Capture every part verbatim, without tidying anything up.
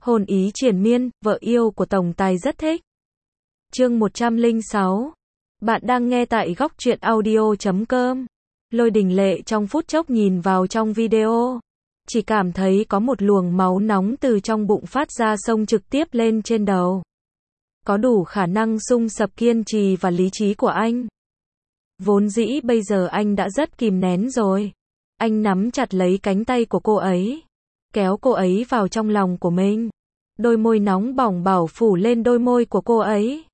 Hồn ý triền miên, vợ yêu của tổng tài rất thích. Chương một trăm lẻ sáu. Bạn đang nghe tại góc truyện audio chấm com. Lôi Đình Lệ trong phút chốc nhìn vào trong video, chỉ cảm thấy có một luồng máu nóng từ trong bụng phát ra xông trực tiếp lên trên đầu. Có đủ khả năng xung sập kiên trì và lý trí của anh. Vốn dĩ bây giờ anh đã rất kìm nén rồi. Anh nắm chặt lấy cánh tay của cô ấy, kéo cô ấy vào trong lòng của mình. Đôi môi nóng bỏng bảo phủ lên đôi môi của cô ấy.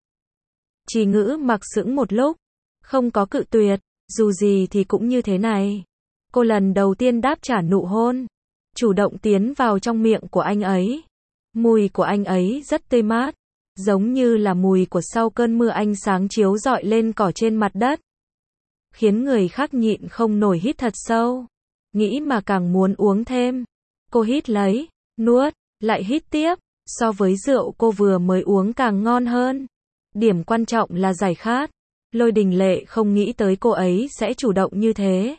Chỉ Ngữ mặc sững một lúc, không có cự tuyệt, dù gì thì cũng như thế này. Cô lần đầu tiên đáp trả nụ hôn, chủ động tiến vào trong miệng của anh ấy. Mùi của anh ấy rất tươi mát, giống như là mùi của sau cơn mưa ánh sáng chiếu rọi lên cỏ trên mặt đất, khiến người khác nhịn không nổi hít thật sâu, nghĩ mà càng muốn uống thêm. Cô hít lấy, nuốt, lại hít tiếp, so với rượu cô vừa mới uống càng ngon hơn. Điểm quan trọng là giải khát. Lôi Đình Lệ không nghĩ tới cô ấy sẽ chủ động như thế.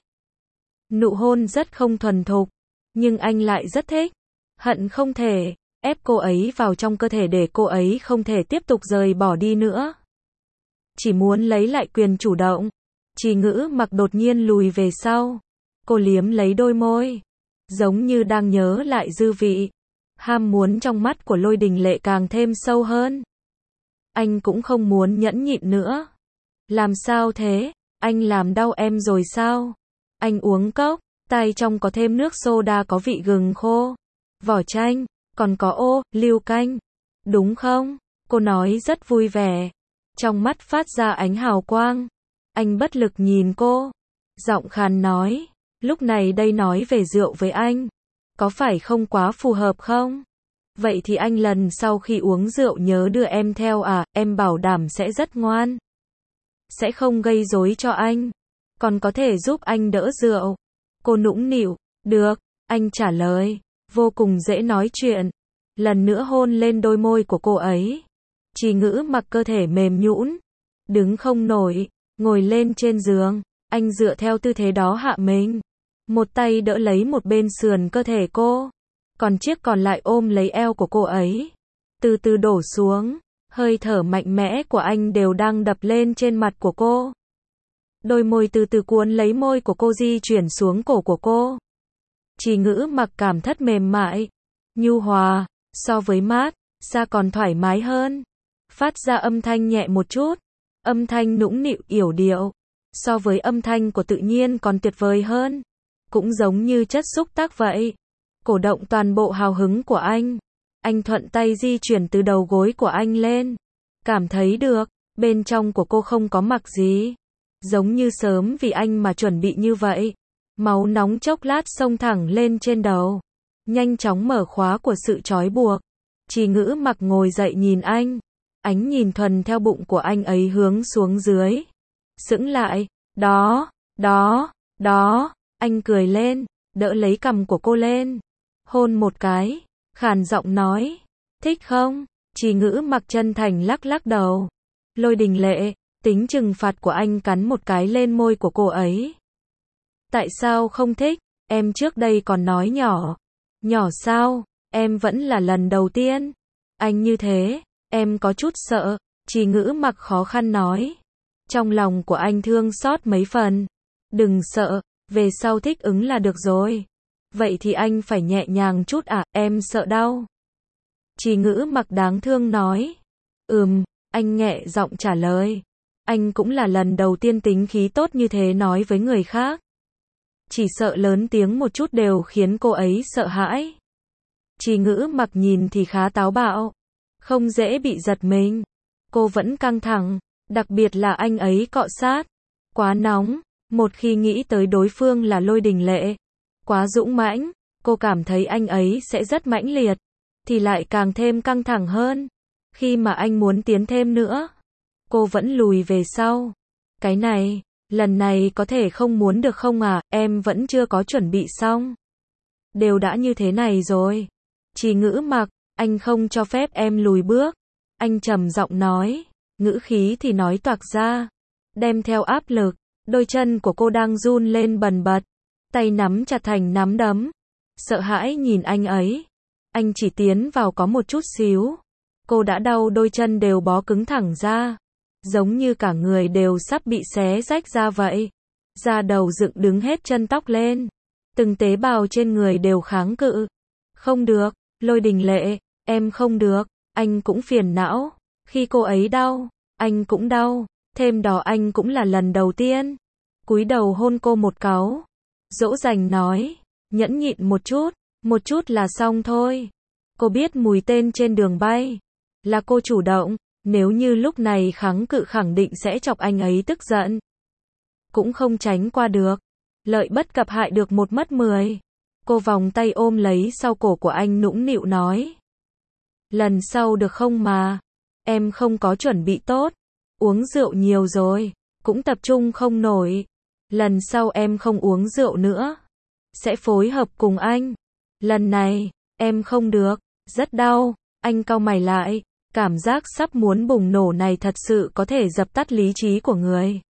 Nụ hôn rất không thuần thục, nhưng anh lại rất thích. Hận không thể ép cô ấy vào trong cơ thể để cô ấy không thể tiếp tục rời bỏ đi nữa. Chỉ muốn lấy lại quyền chủ động. Chỉ Ngữ mặc đột nhiên lùi về sau. Cô liếm lấy đôi môi, giống như đang nhớ lại dư vị. Ham muốn trong mắt của Lôi Đình Lệ càng thêm sâu hơn. Anh cũng không muốn nhẫn nhịn nữa. Làm sao thế? Anh làm đau em rồi sao? Anh uống cốc, tay trong có thêm nước soda có vị gừng khô, vỏ chanh, còn có ô, liu canh. Đúng không? Cô nói rất vui vẻ. Trong mắt phát ra ánh hào quang. Anh bất lực nhìn cô. Giọng khàn nói. Lúc này đây nói về rượu với anh, có phải không quá phù hợp không? Vậy thì anh lần sau khi uống rượu nhớ đưa em theo à, em bảo đảm sẽ rất ngoan. Sẽ không gây rối cho anh, còn có thể giúp anh đỡ rượu. Cô nũng nịu, được, anh trả lời, vô cùng dễ nói chuyện. Lần nữa hôn lên đôi môi của cô ấy. Chỉ Ngữ mặc cơ thể mềm nhũn, đứng không nổi, ngồi lên trên giường. Anh dựa theo tư thế đó hạ mình, một tay đỡ lấy một bên sườn cơ thể cô, còn chiếc còn lại ôm lấy eo của cô ấy, từ từ đổ xuống. Hơi thở mạnh mẽ của anh đều đang đập lên trên mặt của cô. Đôi môi từ từ cuốn lấy môi của cô di chuyển xuống cổ của cô. Chỉ Ngữ mặc cảm thất mềm mại, nhu hòa, so với mát, da còn thoải mái hơn. Phát ra âm thanh nhẹ một chút, âm thanh nũng nịu yểu điệu, so với âm thanh của tự nhiên còn tuyệt vời hơn. Cũng giống như chất xúc tác vậy, cổ động toàn bộ hào hứng của anh. Anh thuận tay di chuyển từ đầu gối của anh lên. Cảm thấy được, bên trong của cô không có mặc gì. Giống như sớm vì anh mà chuẩn bị như vậy. Máu nóng chốc lát xông thẳng lên trên đầu. Nhanh chóng mở khóa của sự trói buộc. Chỉ Ngữ mặc ngồi dậy nhìn anh. Ánh nhìn thuần theo bụng của anh ấy hướng xuống dưới. Sững lại, đó, đó, đó. Anh cười lên, đỡ lấy cằm của cô lên. Hôn một cái. Khàn giọng nói, thích không? Chỉ Ngữ mặc chân thành lắc lắc đầu. Lôi Đình Lệ, tính trừng phạt của anh cắn một cái lên môi của cô ấy. Tại sao không thích? Em trước đây còn nói nhỏ. Nhỏ sao? Em vẫn là lần đầu tiên. Anh như thế, em có chút sợ. Chỉ Ngữ mặc khó khăn nói. Trong lòng của anh thương xót mấy phần. Đừng sợ, về sau thích ứng là được rồi. Vậy thì anh phải nhẹ nhàng chút à, em sợ đau. Chỉ Ngữ mặc đáng thương nói. Ừm, anh nhẹ giọng trả lời. Anh cũng là lần đầu tiên tính khí tốt như thế nói với người khác. Chỉ sợ lớn tiếng một chút đều khiến cô ấy sợ hãi. Chỉ Ngữ mặc nhìn thì khá táo bạo, không dễ bị giật mình. Cô vẫn căng thẳng, đặc biệt là anh ấy cọ sát. Quá nóng, một khi nghĩ tới đối phương là Lôi Đình Lệ. Quá dũng mãnh, cô cảm thấy anh ấy sẽ rất mãnh liệt, thì lại càng thêm căng thẳng hơn. Khi mà anh muốn tiến thêm nữa, cô vẫn lùi về sau. Cái này, lần này có thể không muốn được không à, em vẫn chưa có chuẩn bị xong. Đều đã như thế này rồi. Chỉ Ngữ mặc, anh không cho phép em lùi bước. Anh trầm giọng nói, ngữ khí thì nói toạc ra, đem theo áp lực. Đôi chân của cô đang run lên bần bật. Tay nắm chặt thành nắm đấm. Sợ hãi nhìn anh ấy. Anh chỉ tiến vào có một chút xíu. Cô đã đau đôi chân đều bó cứng thẳng ra. Giống như cả người đều sắp bị xé rách ra vậy. Da đầu dựng đứng hết chân tóc lên. Từng tế bào trên người đều kháng cự. Không được, Lôi Đình Lệ, em không được. Anh cũng phiền não. Khi cô ấy đau, anh cũng đau. Thêm đó anh cũng là lần đầu tiên. Cúi đầu hôn cô một cáu. Dỗ dành nói, nhẫn nhịn một chút, một chút là xong thôi. Cô biết mùi tên trên đường bay. Là cô chủ động, nếu như lúc này kháng cự khẳng định sẽ chọc anh ấy tức giận. Cũng không tránh qua được. Lợi bất cập hại được một mất mười. Cô vòng tay ôm lấy sau cổ của anh nũng nịu nói. Lần sau được không mà. Em không có chuẩn bị tốt. Uống rượu nhiều rồi. Cũng tập trung không nổi. Lần sau em không uống rượu nữa. Sẽ phối hợp cùng anh. Lần này, em không được. Rất đau. Anh cau mày lại. Cảm giác sắp muốn bùng nổ này thật sự có thể dập tắt lý trí của người.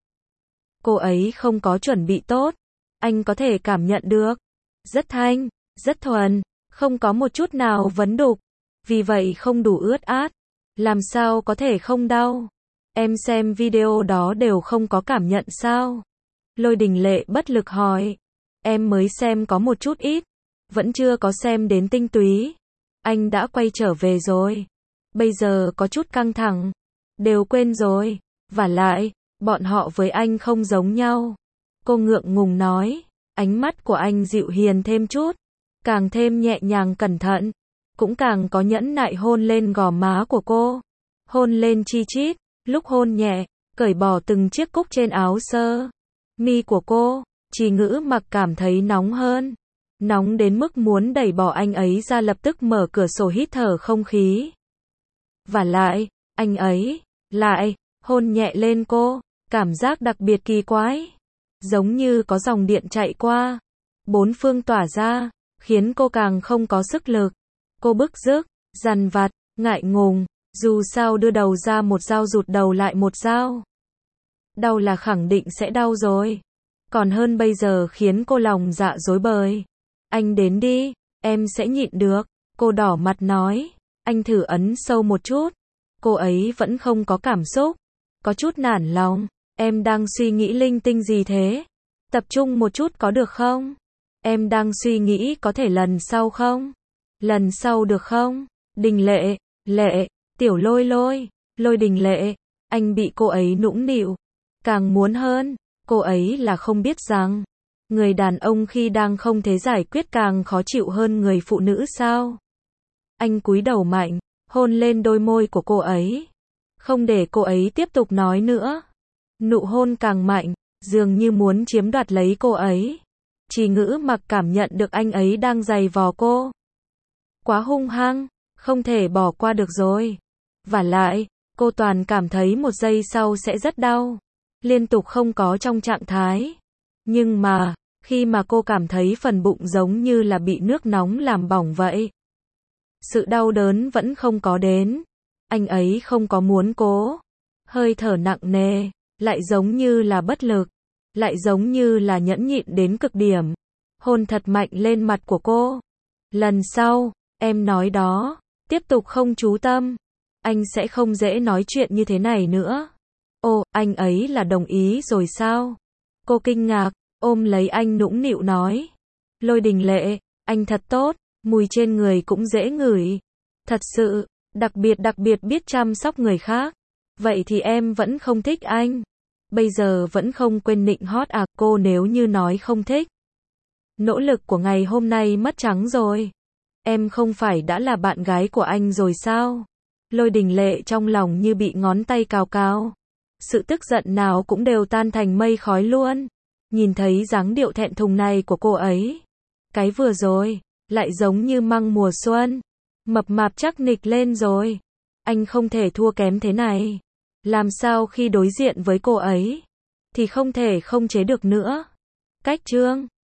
Cô ấy không có chuẩn bị tốt. Anh có thể cảm nhận được. Rất thanh, rất thuần, không có một chút nào vấn đục. Vì vậy không đủ ướt át. Làm sao có thể không đau? Em xem video đó đều không có cảm nhận sao? Lôi Đình Lệ bất lực hỏi. Em mới xem có một chút ít. Vẫn chưa có xem đến tinh túy. Anh đã quay trở về rồi. Bây giờ có chút căng thẳng. Đều quên rồi. Vả lại, bọn họ với anh không giống nhau. Cô ngượng ngùng nói. Ánh mắt của anh dịu hiền thêm chút. Càng thêm nhẹ nhàng cẩn thận. Cũng càng có nhẫn nại hôn lên gò má của cô. Hôn lên chi chít. Lúc hôn nhẹ, cởi bỏ từng chiếc cúc trên áo sơ mi của cô. Trì Ngữ Mặc cảm thấy nóng hơn. Nóng đến mức muốn đẩy bỏ anh ấy ra, lập tức mở cửa sổ hít thở không khí. Và lại, anh ấy, lại, hôn nhẹ lên cô. Cảm giác đặc biệt kỳ quái. Giống như có dòng điện chạy qua. Bốn phương tỏa ra, khiến cô càng không có sức lực. Cô bức rứt, dằn vặt, ngại ngùng. Dù sao đưa đầu ra một dao rụt đầu lại một dao. Đau là khẳng định sẽ đau rồi. Còn hơn bây giờ khiến cô lòng dạ rối bời. Anh đến đi, em sẽ nhịn được. Cô đỏ mặt nói. Anh thử ấn sâu một chút. Cô ấy vẫn không có cảm xúc. Có chút nản lòng. Em đang suy nghĩ linh tinh gì thế? Tập trung một chút có được không? Em đang suy nghĩ có thể lần sau không? Lần sau được không? Đình Lệ, Lệ, Tiểu Lôi Lôi, Lôi Đình Lệ. Anh bị cô ấy nũng nịu. Càng muốn hơn, cô ấy là không biết rằng, người đàn ông khi đang không thể giải quyết càng khó chịu hơn người phụ nữ sao? Anh cúi đầu mạnh, hôn lên đôi môi của cô ấy. Không để cô ấy tiếp tục nói nữa. Nụ hôn càng mạnh, dường như muốn chiếm đoạt lấy cô ấy. Trì Ngữ Mặc cảm nhận được anh ấy đang giày vò cô. Quá hung hăng, không thể bỏ qua được rồi. Vả lại, cô toàn cảm thấy một giây sau sẽ rất đau. Liên tục không có trong trạng thái. Nhưng mà, khi mà cô cảm thấy phần bụng giống như là bị nước nóng làm bỏng vậy. Sự đau đớn vẫn không có đến. Anh ấy không có muốn cố. Hơi thở nặng nề, lại giống như là bất lực. Lại giống như là nhẫn nhịn đến cực điểm. Hôn thật mạnh lên mặt của cô. Lần sau, em nói đó, tiếp tục không chú tâm. Anh sẽ không dễ nói chuyện như thế này nữa. Ồ, anh ấy là đồng ý rồi sao? Cô kinh ngạc, ôm lấy anh nũng nịu nói. Lôi Đình Lệ, anh thật tốt, mùi trên người cũng dễ ngửi. Thật sự, đặc biệt đặc biệt biết chăm sóc người khác. Vậy thì em vẫn không thích anh. Bây giờ vẫn không quên nịnh hót à? Cô nếu như nói không thích. Nỗ lực của ngày hôm nay mất trắng rồi. Em không phải đã là bạn gái của anh rồi sao? Lôi Đình Lệ trong lòng như bị ngón tay cào cào. Sự tức giận nào cũng đều tan thành mây khói luôn. Nhìn thấy dáng điệu thẹn thùng này của cô ấy. Cái vừa rồi, lại giống như măng mùa xuân. Mập mạp chắc nịch lên rồi. Anh không thể thua kém thế này. Làm sao khi đối diện với cô ấy, thì không thể không chế được nữa. Cách chương